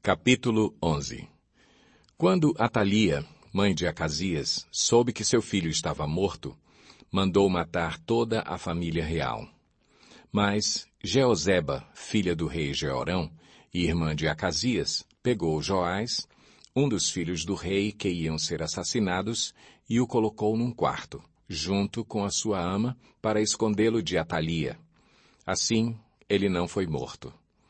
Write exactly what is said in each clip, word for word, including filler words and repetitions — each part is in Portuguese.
Capítulo onze. Quando Atalia, mãe de Acasias, soube que seu filho estava morto, mandou matar toda a família real. Mas Jeoseba, filha do rei Jeorão, e irmã de Acasias, pegou Joás, um dos filhos do rei que iam ser assassinados, e o colocou num quarto, junto com a sua ama, para escondê-lo de Atalia. Assim, ele não foi morto.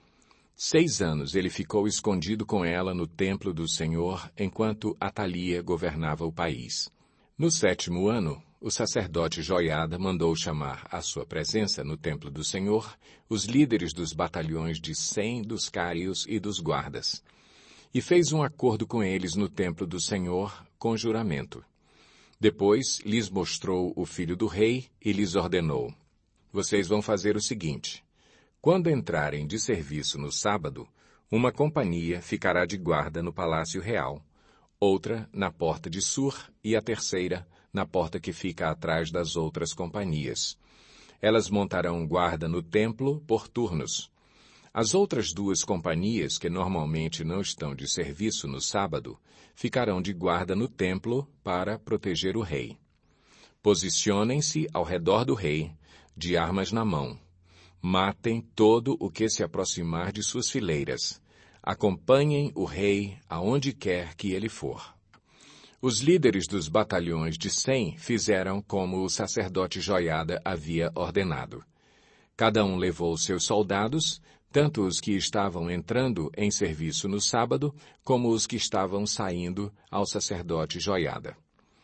Seis anos ele ficou escondido com ela no templo do Senhor, enquanto Atalia governava o país. No sétimo ano, o sacerdote Joiada mandou chamar à sua presença no templo do Senhor os líderes dos batalhões de cem dos cários e dos guardas, e fez um acordo com eles no templo do Senhor com juramento. Depois lhes mostrou o filho do rei e lhes ordenou: vocês vão fazer o seguinte: quando entrarem de serviço no sábado, uma companhia ficará de guarda no Palácio Real, outra na porta de Sur e a terceira na porta que fica atrás das outras companhias. Elas montarão guarda no templo por turnos. As outras duas companhias, que normalmente não estão de serviço no sábado, ficarão de guarda no templo para proteger o rei. Posicionem-se ao redor do rei, de armas na mão. Matem todo o que se aproximar de suas fileiras. Acompanhem o rei aonde quer que ele for. Os líderes dos batalhões de cem fizeram como o sacerdote Joiada havia ordenado. Cada um levou seus soldados, tanto os que estavam entrando em serviço no sábado, como os que estavam saindo ao sacerdote Joiada.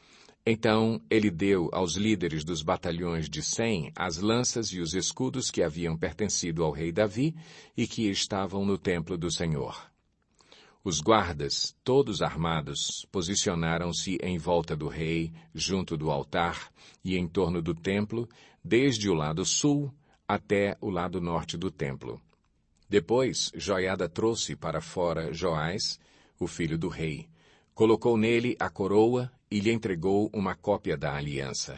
Então ele deu aos líderes dos batalhões de cem as lanças e os escudos que haviam pertencido ao rei Davi e que estavam no templo do Senhor. Os guardas, todos armados, posicionaram-se em volta do rei, junto do altar e em torno do templo, desde o lado sul até o lado norte do templo. Depois, Joiada trouxe para fora Joás, o filho do rei, colocou nele a coroa e lhe entregou uma cópia da aliança.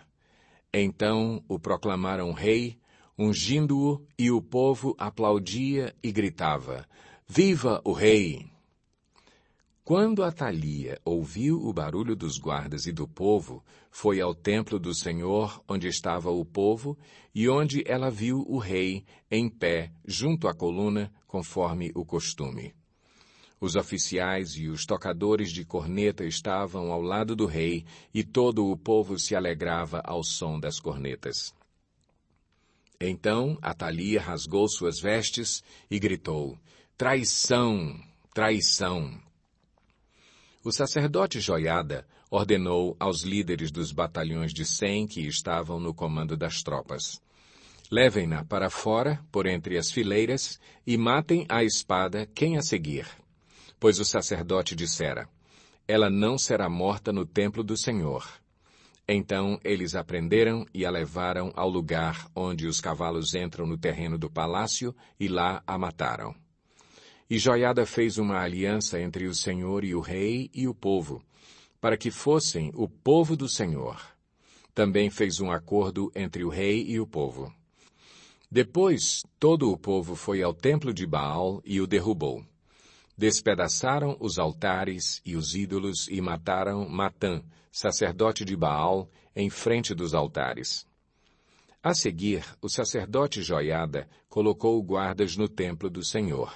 Então o proclamaram rei, ungindo-o, e o povo aplaudia e gritava: Viva o rei! Quando Atalia ouviu o barulho dos guardas e do povo, foi ao templo do Senhor, onde estava o povo, e onde ela viu o rei em pé junto à coluna, conforme o costume. Os oficiais e os tocadores de corneta estavam ao lado do rei, e todo o povo se alegrava ao som das cornetas. Então Atalia rasgou suas vestes e gritou: Traição! Traição! O sacerdote Joiada ordenou aos líderes dos batalhões de cem que estavam no comando das tropas: levem-na para fora, por entre as fileiras, e matem à espada quem a seguir. Pois o sacerdote dissera: ela não será morta no templo do Senhor. Então eles a prenderam e a levaram ao lugar onde os cavalos entram no terreno do palácio, e lá a mataram. E Joiada fez uma aliança entre o Senhor e o rei e o povo, para que fossem o povo do Senhor. Também fez um acordo entre o rei e o povo. Depois, todo o povo foi ao templo de Baal e o derrubou. Despedaçaram os altares e os ídolos e mataram Matã, sacerdote de Baal, em frente dos altares. A seguir, o sacerdote Joiada colocou guardas no templo do Senhor.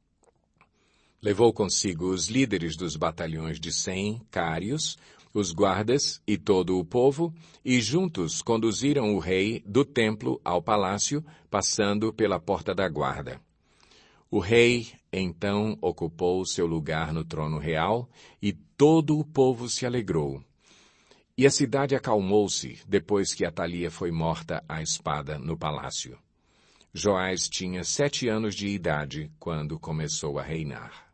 Levou consigo os líderes dos batalhões de cem cários, os guardas e todo o povo, e juntos conduziram o rei do templo ao palácio, passando pela porta da guarda. O rei, então, ocupou seu lugar no trono real, e todo o povo se alegrou. E a cidade acalmou-se depois que Atalia foi morta à espada no palácio. Joás tinha sete anos de idade quando começou a reinar.